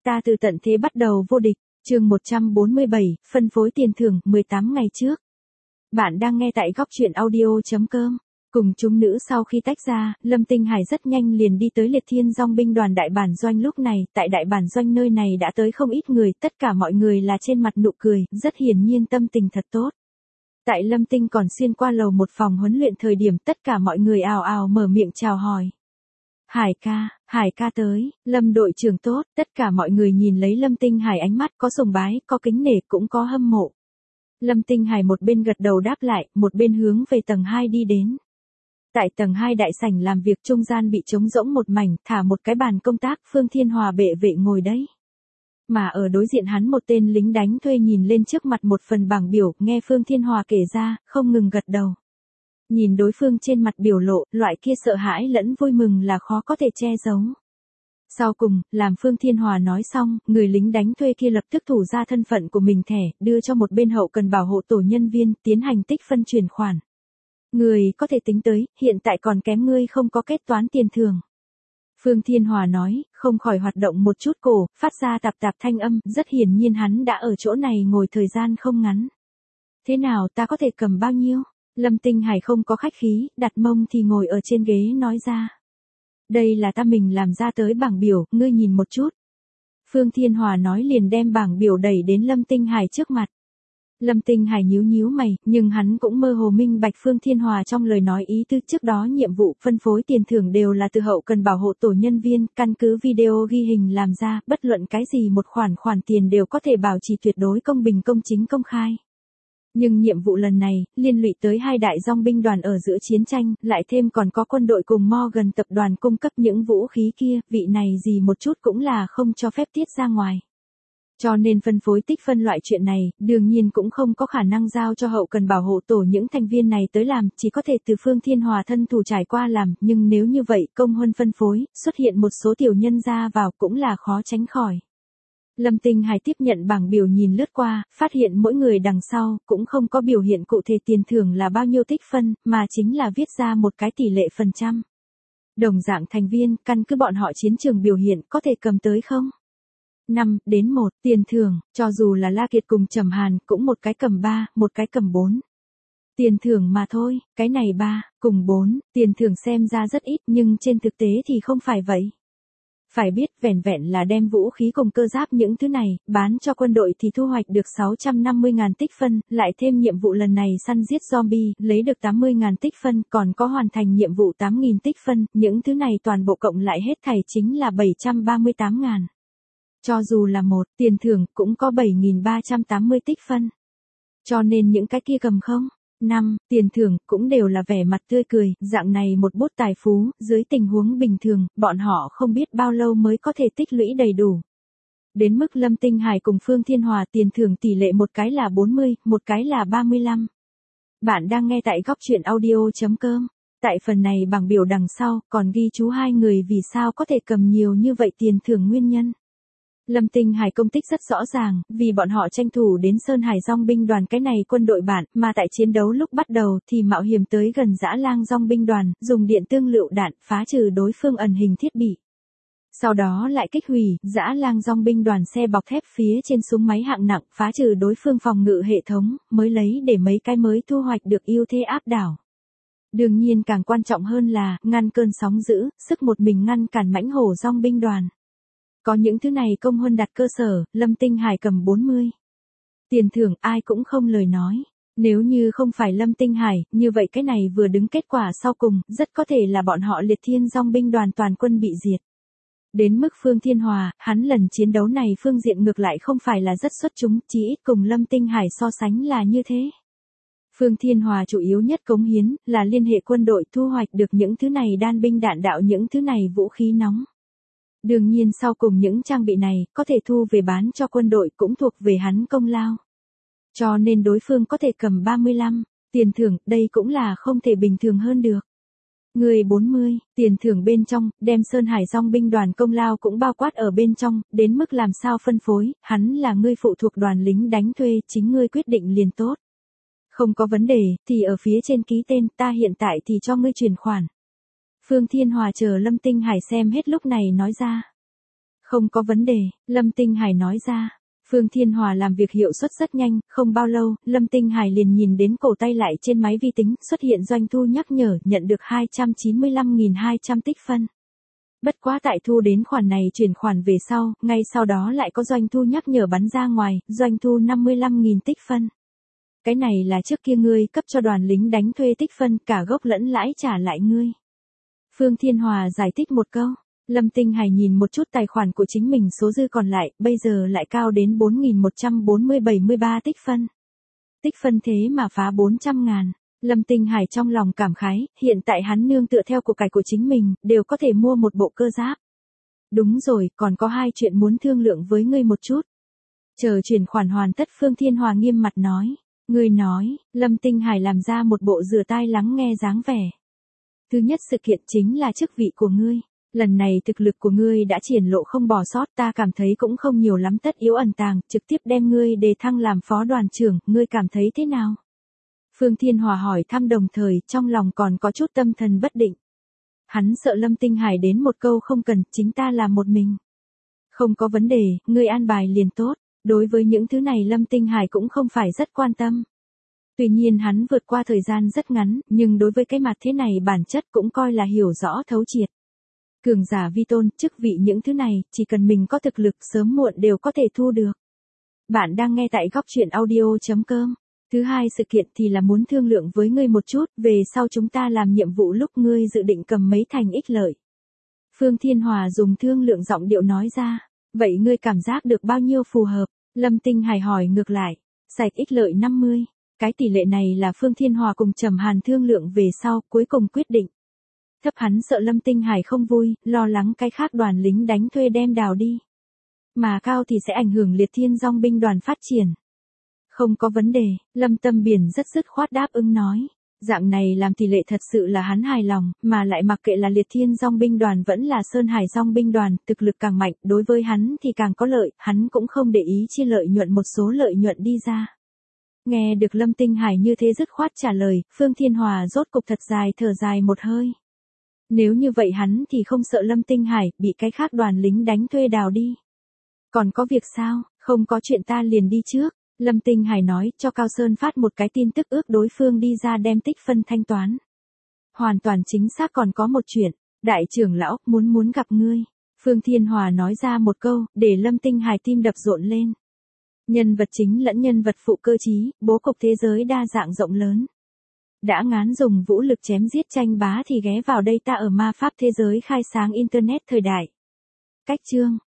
Ta từ tận thế bắt đầu vô địch, chương 147, phân phối tiền thưởng 18 ngày trước. Bạn đang nghe tại góc truyện audio.com. Cùng chúng nữ sau khi tách ra, Lâm Tinh Hải rất nhanh liền đi tới Liệt Thiên Dòng binh đoàn đại bản doanh. Lúc này, tại đại bản doanh nơi này đã tới không ít người, tất cả mọi người là trên mặt nụ cười, rất hiển nhiên tâm tình thật tốt. Tại Lâm Tinh còn xuyên qua lầu một phòng huấn luyện thời điểm, tất cả mọi người ào ào mở miệng chào hỏi. Hải ca tới, Lâm đội trưởng tốt, tất cả mọi người nhìn lấy Lâm Tinh Hải ánh mắt có sùng bái, có kính nể cũng có hâm mộ. Lâm Tinh Hải một bên gật đầu đáp lại, một bên hướng về tầng 2 đi đến. Tại tầng 2 đại sảnh làm việc trung gian bị trống rỗng một mảnh, thả một cái bàn công tác, Phương Thiên Hòa bệ vệ ngồi đấy. Mà ở đối diện hắn một tên lính đánh thuê nhìn lên trước mặt một phần bảng biểu, nghe Phương Thiên Hòa kể ra, không ngừng gật đầu. Nhìn đối phương trên mặt biểu lộ, loại kia sợ hãi lẫn vui mừng là khó có thể che giấu. Sau cùng, làm Phương Thiên Hòa nói xong, người lính đánh thuê kia lập tức thủ ra thân phận của mình thẻ, đưa cho một bên hậu cần bảo hộ tổ nhân viên, tiến hành tích phân chuyển khoản. Người có thể tính tới, hiện tại còn kém ngươi không có kết toán tiền thưởng. Phương Thiên Hòa nói, không khỏi hoạt động một chút cổ, phát ra tạp tạp thanh âm, rất hiển nhiên hắn đã ở chỗ này ngồi thời gian không ngắn. Thế nào ta có thể cầm bao nhiêu? Lâm Tinh Hải không có khách khí, đặt mông thì ngồi ở trên ghế nói ra. Đây là ta mình làm ra tới bảng biểu, ngươi nhìn một chút. Phương Thiên Hòa nói liền đem bảng biểu đẩy đến Lâm Tinh Hải trước mặt. Lâm Tinh Hải nhíu nhíu mày, nhưng hắn cũng mơ hồ minh bạch Phương Thiên Hòa trong lời nói ý tứ. Trước đó nhiệm vụ phân phối tiền thưởng đều là từ hậu cần bảo hộ tổ nhân viên, căn cứ video ghi hình làm ra, bất luận cái gì một khoản tiền đều có thể bảo trì tuyệt đối công bình công chính công khai. Nhưng nhiệm vụ lần này, liên lụy tới hai đại dòng binh đoàn ở giữa chiến tranh, lại thêm còn có quân đội cùng Morgan tập đoàn cung cấp những vũ khí kia, vị này gì một chút cũng là không cho phép tiết ra ngoài. Cho nên phân phối tích phân loại chuyện này, đương nhiên cũng không có khả năng giao cho hậu cần bảo hộ tổ những thành viên này tới làm, chỉ có thể từ Phương Thiên Hòa thân thủ trải qua làm, nhưng nếu như vậy công huân phân phối, xuất hiện một số tiểu nhân ra vào cũng là khó tránh khỏi. Lâm Tinh Hải tiếp nhận bảng biểu nhìn lướt qua, phát hiện mỗi người đằng sau cũng không có biểu hiện cụ thể tiền thưởng là bao nhiêu tích phân, mà chính là viết ra một cái tỷ lệ phần trăm. Đồng dạng thành viên, căn cứ bọn họ chiến trường biểu hiện có thể cầm tới không? 5-1 tiền thưởng, cho dù là La Kiệt cùng Trầm Hàn cũng một cái cầm 3, một cái cầm 4. Tiền thưởng mà thôi, cái này 3, cùng 4, tiền thưởng xem ra rất ít nhưng trên thực tế thì không phải vậy. Phải biết vẻn vẹn là đem vũ khí cùng cơ giáp những thứ này, bán cho quân đội thì thu hoạch được 650.000 tích phân, lại thêm nhiệm vụ lần này săn giết zombie, lấy được 80.000 tích phân, còn có hoàn thành nhiệm vụ 8.000 tích phân, những thứ này toàn bộ cộng lại hết thảy chính là 738.000. Cho dù là một, tiền thưởng cũng có 7.380 tích phân. Cho nên những cái kia cầm không? 5, tiền thưởng cũng đều là vẻ mặt tươi cười, dạng này một bút tài phú, dưới tình huống bình thường, bọn họ không biết bao lâu mới có thể tích lũy đầy đủ. Đến mức Lâm Tinh Hải cùng Phương Thiên Hòa tiền thưởng tỷ lệ một cái là 40, một cái là 35. Bạn đang nghe tại góc truyện audio.com. Tại phần này bảng biểu đằng sau, còn ghi chú hai người vì sao có thể cầm nhiều như vậy tiền thưởng nguyên nhân. Lâm Tinh Hải công tích rất rõ ràng, vì bọn họ tranh thủ đến Sơn Hải Dòng binh đoàn cái này quân đội bạn, mà tại chiến đấu lúc bắt đầu thì mạo hiểm tới gần Dã Lang Dòng binh đoàn, dùng điện tương lựu đạn phá trừ đối phương ẩn hình thiết bị. Sau đó lại kích hủy Dã Lang Dòng binh đoàn xe bọc thép phía trên súng máy hạng nặng, phá trừ đối phương phòng ngự hệ thống, mới lấy để mấy cái mới thu hoạch được ưu thế áp đảo. Đương nhiên càng quan trọng hơn là ngăn cơn sóng dữ, sức một mình ngăn cản mãnh hổ Dòng binh đoàn. Có những thứ này công huân đặt cơ sở, Lâm Tinh Hải cầm 40. Tiền thưởng ai cũng không lời nói. Nếu như không phải Lâm Tinh Hải, như vậy cái này vừa đứng kết quả sau cùng, rất có thể là bọn họ Liệt Thiên Dòng binh đoàn toàn quân bị diệt. Đến mức Phương Thiên Hòa, hắn lần chiến đấu này phương diện ngược lại không phải là rất xuất chúng, chỉ ít cùng Lâm Tinh Hải so sánh là như thế. Phương Thiên Hòa chủ yếu nhất cống hiến, là liên hệ quân đội thu hoạch được những thứ này đan binh đạn đạo những thứ này vũ khí nóng. Đương nhiên sau cùng những trang bị này, có thể thu về bán cho quân đội cũng thuộc về hắn công lao. Cho nên đối phương có thể cầm 35, tiền thưởng, đây cũng là không thể bình thường hơn được. Người 40, tiền thưởng bên trong, đem Sơn Hải Dòng binh đoàn công lao cũng bao quát ở bên trong, đến mức làm sao phân phối, hắn là ngươi phụ thuộc đoàn lính đánh thuê, chính ngươi quyết định liền tốt. Không có vấn đề, thì ở phía trên ký tên, ta hiện tại thì cho ngươi chuyển khoản. Phương Thiên Hòa chờ Lâm Tinh Hải xem hết lúc này nói ra. Không có vấn đề, Lâm Tinh Hải nói ra. Phương Thiên Hòa làm việc hiệu suất rất nhanh, không bao lâu, Lâm Tinh Hải liền nhìn đến cổ tay lại trên máy vi tính, xuất hiện doanh thu nhắc nhở, nhận được 295.200 tích phân. Bất quá tại thu đến khoản này chuyển khoản về sau, ngay sau đó lại có doanh thu nhắc nhở bắn ra ngoài, doanh thu 55.000 tích phân. Cái này là trước kia ngươi cấp cho đoàn lính đánh thuê tích phân, cả gốc lẫn lãi trả lại ngươi. Phương Thiên Hòa giải thích một câu. Lâm Tinh Hải nhìn một chút tài khoản của chính mình, số dư còn lại, bây giờ lại cao đến 4.140,73 tích phân. Tích phân thế mà phá 400.000. Lâm Tinh Hải trong lòng cảm khái, hiện tại hắn nương tựa theo của cải của chính mình, đều có thể mua một bộ cơ giáp. Đúng rồi, còn có hai chuyện muốn thương lượng với ngươi một chút. Chờ chuyển khoản hoàn tất, Phương Thiên Hòa nghiêm mặt nói. Ngươi nói, Lâm Tinh Hải làm ra một bộ rửa tai lắng nghe dáng vẻ. Thứ nhất sự kiện chính là chức vị của ngươi. Lần này thực lực của ngươi đã triển lộ không bỏ sót, ta cảm thấy cũng không nhiều lắm tất yếu ẩn tàng, trực tiếp đem ngươi đề thăng làm phó đoàn trưởng, ngươi cảm thấy thế nào? Phương Thiên Hòa hỏi thăm đồng thời, trong lòng còn có chút tâm thần bất định. Hắn sợ Lâm Tinh Hải đến một câu không cần, chính ta làm một mình. Không có vấn đề, ngươi an bài liền tốt. Đối với những thứ này Lâm Tinh Hải cũng không phải rất quan tâm. Tuy nhiên hắn vượt qua thời gian rất ngắn, nhưng đối với cái mặt thế này bản chất cũng coi là hiểu rõ thấu triệt. Cường giả vi tôn, chức vị những thứ này, chỉ cần mình có thực lực sớm muộn đều có thể thu được. Bạn đang nghe tại góc truyện audio.com. Thứ hai sự kiện thì là muốn thương lượng với ngươi một chút, về sau chúng ta làm nhiệm vụ lúc ngươi dự định cầm mấy thành ích lợi. Phương Thiên Hòa dùng thương lượng giọng điệu nói ra. Vậy ngươi cảm giác được bao nhiêu phù hợp? Lâm Tinh Hải hỏi ngược lại. Sạch ích lợi 50. Cái tỷ lệ này là Phương Thiên Hòa cùng Trầm Hàn thương lượng về sau, cuối cùng quyết định. Thấp hắn sợ Lâm Tinh Hải không vui, lo lắng cái khác đoàn lính đánh thuê đem đào đi. Mà cao thì sẽ ảnh hưởng Liệt Thiên Dong binh đoàn phát triển. Không có vấn đề, Lâm Tâm Biển rất dứt khoát đáp ứng nói. Dạng này làm tỷ lệ thật sự là hắn hài lòng, mà lại mặc kệ là Liệt Thiên Dong binh đoàn vẫn là Sơn Hải Dong binh đoàn, thực lực càng mạnh, đối với hắn thì càng có lợi, hắn cũng không để ý chia lợi nhuận một số lợi nhuận đi ra. Nghe được Lâm Tinh Hải như thế dứt khoát trả lời, Phương Thiên Hòa rốt cục thật dài thở dài một hơi. Nếu như vậy hắn thì không sợ Lâm Tinh Hải bị cái khác đoàn lính đánh thuê đào đi. Còn có việc sao, không có chuyện ta liền đi trước. Lâm Tinh Hải nói cho Cao Sơn phát một cái tin tức ước đối phương đi ra đem tích phân thanh toán. Hoàn toàn chính xác, còn có một chuyện, đại trưởng lão muốn gặp ngươi. Phương Thiên Hòa nói ra một câu, để Lâm Tinh Hải tim đập rộn lên. Nhân vật chính lẫn nhân vật phụ cơ trí, bố cục thế giới đa dạng rộng lớn. Đã ngán dùng vũ lực chém giết tranh bá thì ghé vào đây ta ở ma pháp thế giới khai sáng internet thời đại. Cách chương